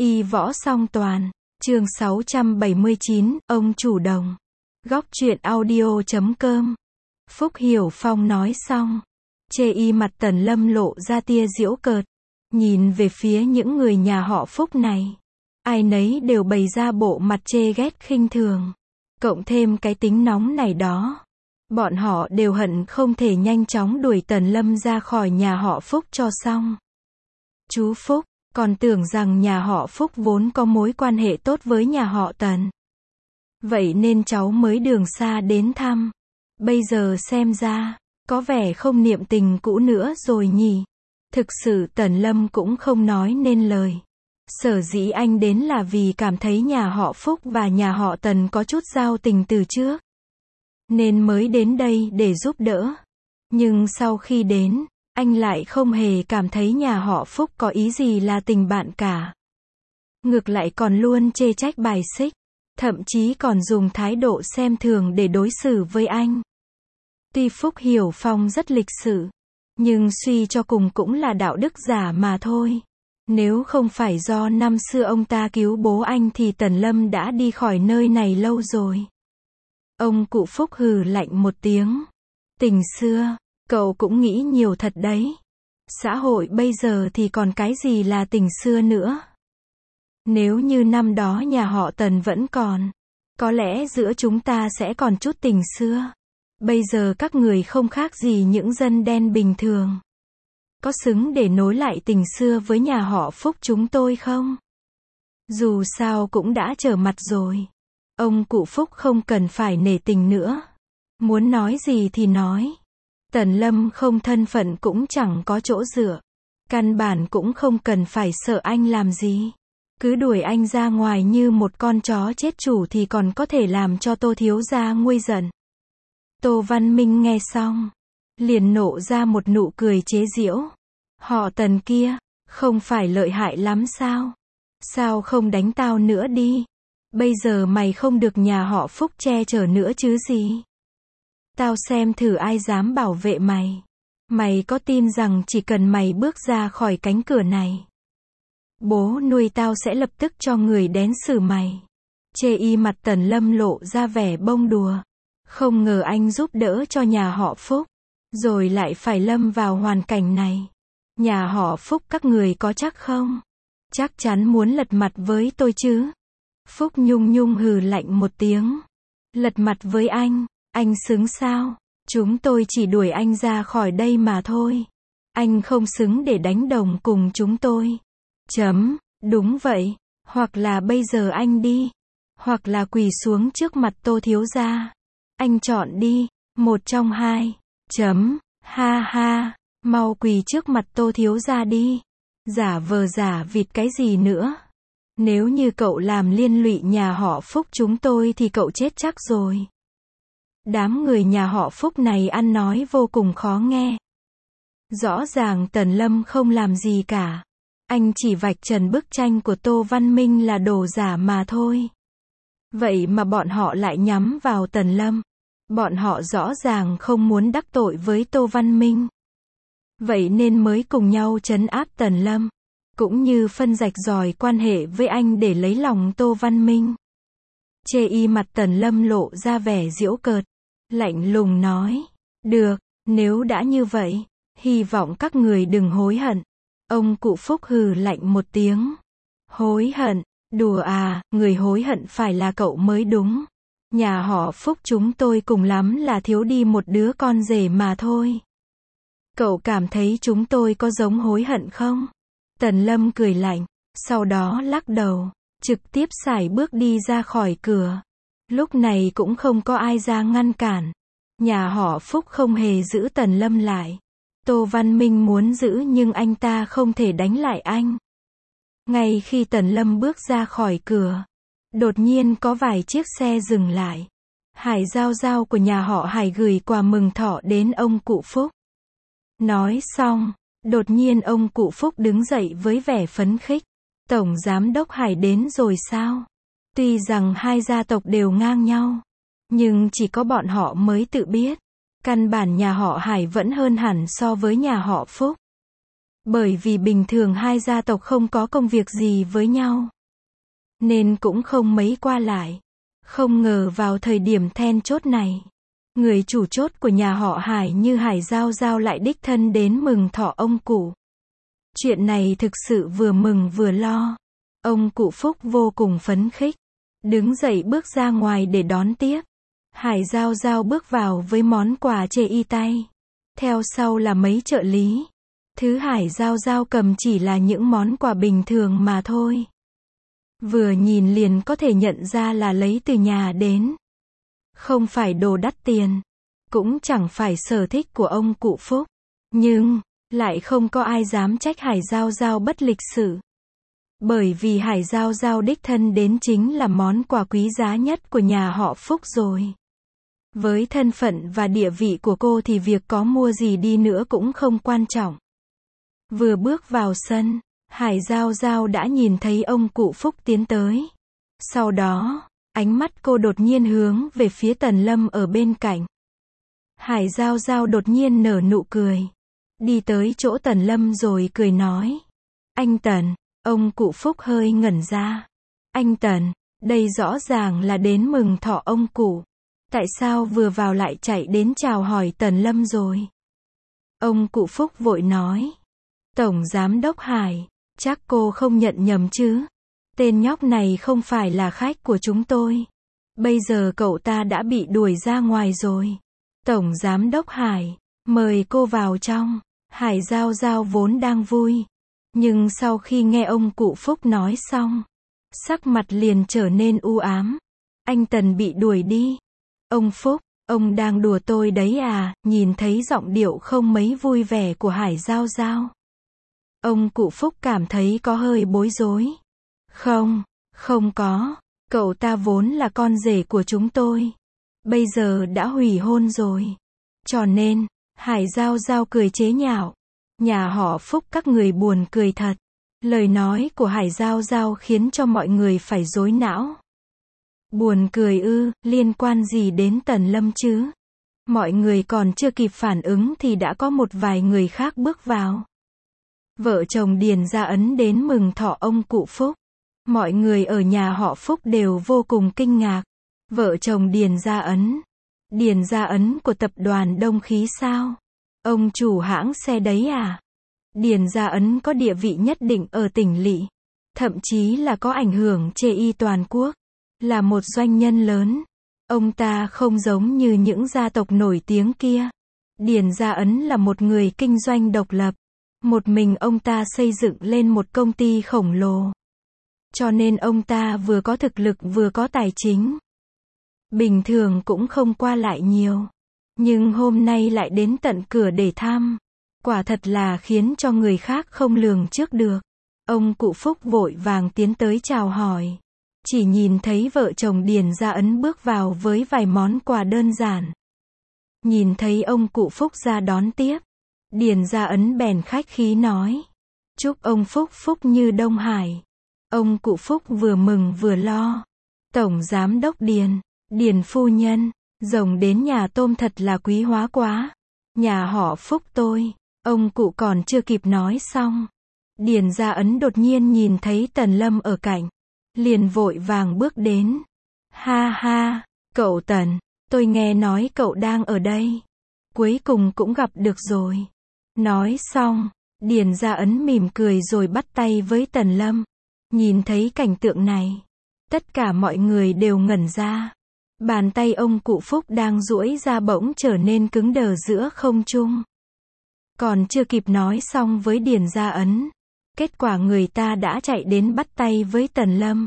Y võ song toàn. Chương 679, ông chủ đồng. Góc truyện audio.com. Phúc Hiểu Phong nói xong, chê y mặt Tần Lâm lộ ra tia giễu cợt, nhìn về phía những người nhà họ Phúc này. Ai nấy đều bày ra bộ mặt chê ghét khinh thường. Cộng thêm cái tính nóng này đó. Bọn họ đều hận không thể nhanh chóng đuổi Tần Lâm ra khỏi nhà họ Phúc cho xong. Chú Phúc, còn tưởng rằng nhà họ Phúc vốn có mối quan hệ tốt với nhà họ Tần. Vậy nên cháu mới đường xa đến thăm. Bây giờ xem ra, có vẻ không niệm tình cũ nữa rồi nhỉ. Thực sự Tần Lâm cũng không nói nên lời. Sở dĩ anh đến là vì cảm thấy nhà họ Phúc và nhà họ Tần có chút giao tình từ trước. Nên mới đến đây để giúp đỡ. Nhưng sau khi đến, anh lại không hề cảm thấy nhà họ Phúc có ý gì là tình bạn cả. Ngược lại còn luôn chê trách bài xích. Thậm chí còn dùng thái độ xem thường để đối xử với anh. Tuy Phúc Hiểu Phong rất lịch sự, nhưng suy cho cùng cũng là đạo đức giả mà thôi. Nếu không phải do năm xưa ông ta cứu bố anh thì Tần Lâm đã đi khỏi nơi này lâu rồi. Ông cụ Phúc hừ lạnh một tiếng. Tình xưa, cậu cũng nghĩ nhiều thật đấy. Xã hội bây giờ thì còn cái gì là tình xưa nữa. Nếu như năm đó nhà họ Tần vẫn còn, có lẽ giữa chúng ta sẽ còn chút tình xưa. Bây giờ các người không khác gì những dân đen bình thường. Có xứng để nối lại tình xưa với nhà họ Phúc chúng tôi không? Dù sao cũng đã trở mặt rồi. Ông cụ Phúc không cần phải nể tình nữa. Muốn nói gì thì nói. Tần Lâm không thân phận cũng chẳng có chỗ dựa. Căn bản cũng không cần phải sợ anh làm gì. Cứ đuổi anh ra ngoài như một con chó chết chủ thì còn có thể làm cho Tô thiếu gia nguôi giận. Tô Văn Minh nghe xong, liền nộ ra một nụ cười chế giễu. Họ Tần kia, không phải lợi hại lắm sao? Sao không đánh tao nữa đi? Bây giờ mày không được nhà họ Phúc che chở nữa chứ gì? Tao xem thử ai dám bảo vệ mày. Mày có tin rằng chỉ cần mày bước ra khỏi cánh cửa này, bố nuôi tao sẽ lập tức cho người đến xử mày. Chê y mặt Tần Lâm lộ ra vẻ bông đùa. Không ngờ anh giúp đỡ cho nhà họ Phúc, rồi lại phải lâm vào hoàn cảnh này. Nhà họ Phúc các người có chắc không? Chắc chắn muốn lật mặt với tôi chứ? Phúc Nhung Nhung hừ lạnh một tiếng. Lật mặt với anh xứng sao? Chúng tôi chỉ đuổi anh ra khỏi đây mà thôi. Anh không xứng để đánh đồng cùng chúng tôi. Đúng vậy. Hoặc là bây giờ anh đi. Hoặc là quỳ xuống trước mặt Tô thiếu gia. Anh chọn đi. Một trong hai. Ha ha. Mau quỳ trước mặt Tô thiếu gia đi. Giả vờ giả vịt cái gì nữa. Nếu như cậu làm liên lụy nhà họ Phúc chúng tôi thì cậu chết chắc rồi. Đám người nhà họ Phúc này ăn nói vô cùng khó nghe. Rõ ràng Tần Lâm không làm gì cả. Anh chỉ vạch trần bức tranh của Tô Văn Minh là đồ giả mà thôi. Vậy mà bọn họ lại nhắm vào Tần Lâm. Bọn họ rõ ràng không muốn đắc tội với Tô Văn Minh. Vậy nên mới cùng nhau trấn áp Tần Lâm. Cũng như phân rạch ròi quan hệ với anh để lấy lòng Tô Văn Minh. Chê y mặt Tần Lâm lộ ra vẻ giễu cợt. Lạnh lùng nói. Được, nếu đã như vậy, hy vọng các người đừng hối hận. Ông cụ Phúc hừ lạnh một tiếng. Hối hận? Đùa à, người hối hận phải là cậu mới đúng. Nhà họ Phúc chúng tôi cùng lắm là thiếu đi một đứa con rể mà thôi. Cậu cảm thấy chúng tôi có giống hối hận không? Tần Lâm cười lạnh, sau đó lắc đầu, trực tiếp sải bước đi ra khỏi cửa. Lúc này cũng không có ai ra ngăn cản. Nhà họ Phúc không hề giữ Tần Lâm lại. Tô Văn Minh muốn giữ nhưng anh ta không thể đánh lại anh. Ngay khi Tần Lâm bước ra khỏi cửa, đột nhiên có vài chiếc xe dừng lại. Hải Giao Giao của nhà họ Hải gửi quà mừng thọ đến ông cụ Phúc. Nói xong, đột nhiên ông cụ Phúc đứng dậy với vẻ phấn khích. Tổng giám đốc Hải đến rồi sao? Tuy rằng hai gia tộc đều ngang nhau, nhưng chỉ có bọn họ mới tự biết. Căn bản nhà họ Hải vẫn hơn hẳn so với nhà họ Phúc. Bởi vì bình thường hai gia tộc không có công việc gì với nhau, nên cũng không mấy qua lại. Không ngờ vào thời điểm then chốt này, người chủ chốt của nhà họ Hải như Hải Giao Giao lại đích thân đến mừng thọ ông cụ. Chuyện này thực sự vừa mừng vừa lo. Ông cụ Phúc vô cùng phấn khích, đứng dậy bước ra ngoài để đón tiếp. Hải Giao Giao bước vào với món quà chê y tay. Theo sau là mấy trợ lý. Thứ Hải Giao Giao cầm chỉ là những món quà bình thường mà thôi. Vừa nhìn liền có thể nhận ra là lấy từ nhà đến. Không phải đồ đắt tiền, cũng chẳng phải sở thích của ông cụ Phúc. Nhưng, lại không có ai dám trách Hải Giao Giao bất lịch sự. Bởi vì Hải Giao Giao đích thân đến chính là món quà quý giá nhất của nhà họ Phúc rồi. Với thân phận và địa vị của cô thì việc có mua gì đi nữa cũng không quan trọng. Vừa bước vào sân, Hải Giao Giao đã nhìn thấy ông cụ Phúc tiến tới. Sau đó, ánh mắt cô đột nhiên hướng về phía Tần Lâm ở bên cạnh. Hải Giao Giao đột nhiên nở nụ cười. Đi tới chỗ Tần Lâm rồi cười nói. Anh Tần, ông cụ Phúc hơi ngẩn ra. Anh Tần, đây rõ ràng là đến mừng thọ ông cụ. Tại sao vừa vào lại chạy đến chào hỏi Tần Lâm rồi? Ông cụ Phúc vội nói. Tổng Giám đốc Hải, chắc cô không nhận nhầm chứ? Tên nhóc này không phải là khách của chúng tôi. Bây giờ cậu ta đã bị đuổi ra ngoài rồi. Tổng Giám đốc Hải, mời cô vào trong. Hải Giao Giao vốn đang vui. Nhưng sau khi nghe ông cụ Phúc nói xong, sắc mặt liền trở nên u ám. Anh Tần bị đuổi đi. Ông Phúc, ông đang đùa tôi đấy à? Nhìn thấy giọng điệu không mấy vui vẻ của Hải Giao Giao, ông cụ Phúc cảm thấy có hơi bối rối. Không có. Cậu ta vốn là con rể của chúng tôi. Bây giờ đã hủy hôn rồi. Cho nên, Hải Giao Giao cười chế nhạo. Nhà họ Phúc các người buồn cười thật. Lời nói của Hải Giao Giao khiến cho mọi người phải rối não. Buồn cười ư, liên quan gì đến Tần Lâm chứ? Mọi người còn chưa kịp phản ứng thì đã có một vài người khác bước vào. Vợ chồng Điền Gia Ấn đến mừng thọ ông cụ Phúc. Mọi người ở nhà họ Phúc đều vô cùng kinh ngạc. Vợ chồng Điền Gia Ấn của tập đoàn Đông Khí sao? Ông chủ hãng xe đấy à? Điền Gia Ấn có địa vị nhất định ở tỉnh lỵ, thậm chí là có ảnh hưởng chê y toàn quốc, là một doanh nhân lớn. Ông ta không giống như những gia tộc nổi tiếng kia. Điền Gia Ấn là một người kinh doanh độc lập. Một mình ông ta xây dựng lên một công ty khổng lồ. Cho nên ông ta vừa có thực lực vừa có tài chính. Bình thường cũng không qua lại nhiều. Nhưng hôm nay lại đến tận cửa để thăm. Quả thật là khiến cho người khác không lường trước được. Ông cụ Phúc vội vàng tiến tới chào hỏi. Chỉ nhìn thấy vợ chồng Điền Gia Ấn bước vào với vài món quà đơn giản. Nhìn thấy ông cụ Phúc ra đón tiếp, Điền Gia Ấn bèn khách khí nói. Chúc ông Phúc phúc như Đông Hải. Ông cụ Phúc vừa mừng vừa lo. Tổng Giám đốc Điền phu nhân, rồng đến nhà tôm thật là quý hóa quá. Nhà họ Phúc tôi. Ông cụ còn chưa kịp nói xong, Điền Gia Ấn đột nhiên nhìn thấy Tần Lâm ở cạnh, liền vội vàng bước đến. Ha ha, cậu Tần, tôi nghe nói cậu đang ở đây. Cuối cùng cũng gặp được rồi. Nói xong, Điền Gia Ấn mỉm cười rồi bắt tay với Tần Lâm. Nhìn thấy cảnh tượng này, tất cả mọi người đều ngẩn ra. Bàn tay ông cụ Phúc đang duỗi ra bỗng trở nên cứng đờ giữa không trung. Còn chưa kịp nói xong với Điền Gia Ấn, kết quả người ta đã chạy đến bắt tay với Tần Lâm.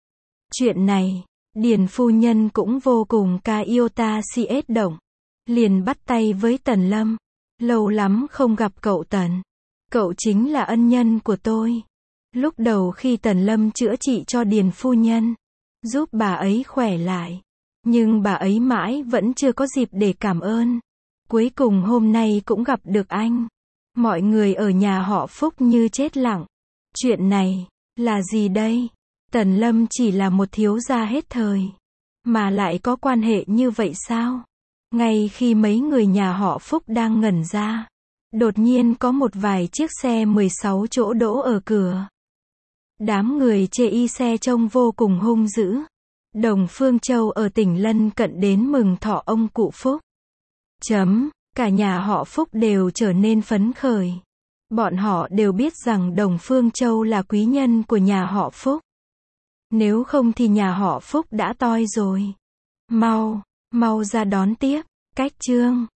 Chuyện này, Điền phu nhân cũng vô cùng ca yêu ta si ết động. Liền bắt tay với Tần Lâm. Lâu lắm không gặp cậu Tần. Cậu chính là ân nhân của tôi. Lúc đầu khi Tần Lâm chữa trị cho Điền phu nhân, giúp bà ấy khỏe lại. Nhưng bà ấy mãi vẫn chưa có dịp để cảm ơn. Cuối cùng hôm nay cũng gặp được anh. Mọi người ở nhà họ Phúc như chết lặng. Chuyện này, là gì đây? Tần Lâm chỉ là một thiếu gia hết thời. Mà lại có quan hệ như vậy sao? Ngay khi mấy người nhà họ Phúc đang ngẩn ra, Đột nhiên có một vài chiếc xe 16 chỗ đỗ ở cửa. Đám người chê y xe trông vô cùng hung dữ. Đồng Phương Châu ở tỉnh lân cận đến mừng thọ ông cụ Phúc. Cả nhà họ Phúc đều trở nên phấn khởi. Bọn họ đều biết rằng Đồng Phương Châu là quý nhân của nhà họ Phúc. Nếu không thì nhà họ Phúc đã toi rồi. Mau ra đón tiếp. Cách chương